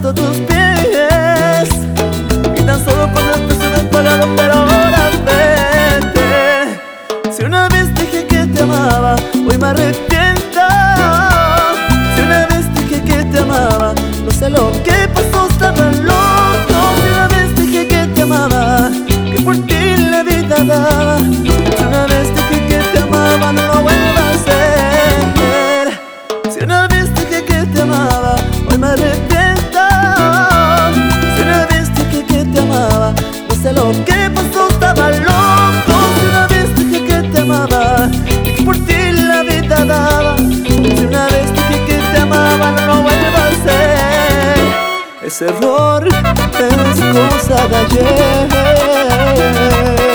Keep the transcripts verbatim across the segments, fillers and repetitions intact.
besando tus pies, y tan solo con el beso del parado, pero ahora vete. Si una vez dije que te amaba, hoy me arrepiento. Si una vez dije que te amaba, no sé lo que pasó, estaba loco. Si una vez dije que te amaba, que por ti la vida daba. Si una vez dije que te amaba, no lo vuelva a hacer. Si una vez dije que te amaba, hoy me arrepiento. Si una vez dije que te amaba, no sé lo que pasó, estaba loco. Si una vez dije que te amaba, y que por ti la vida daba. Si una vez dije que te amaba, no lo vuelva a hacer. Ese error es cosa de ayer.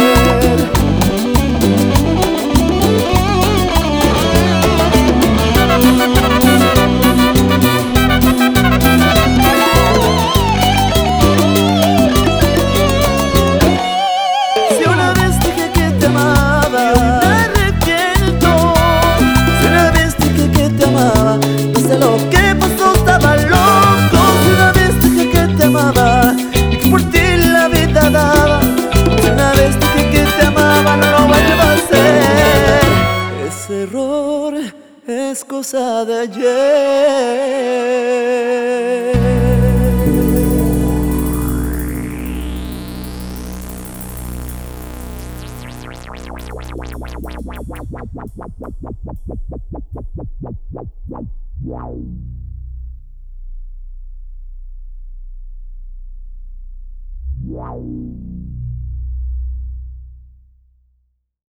Error es cosa de ayer.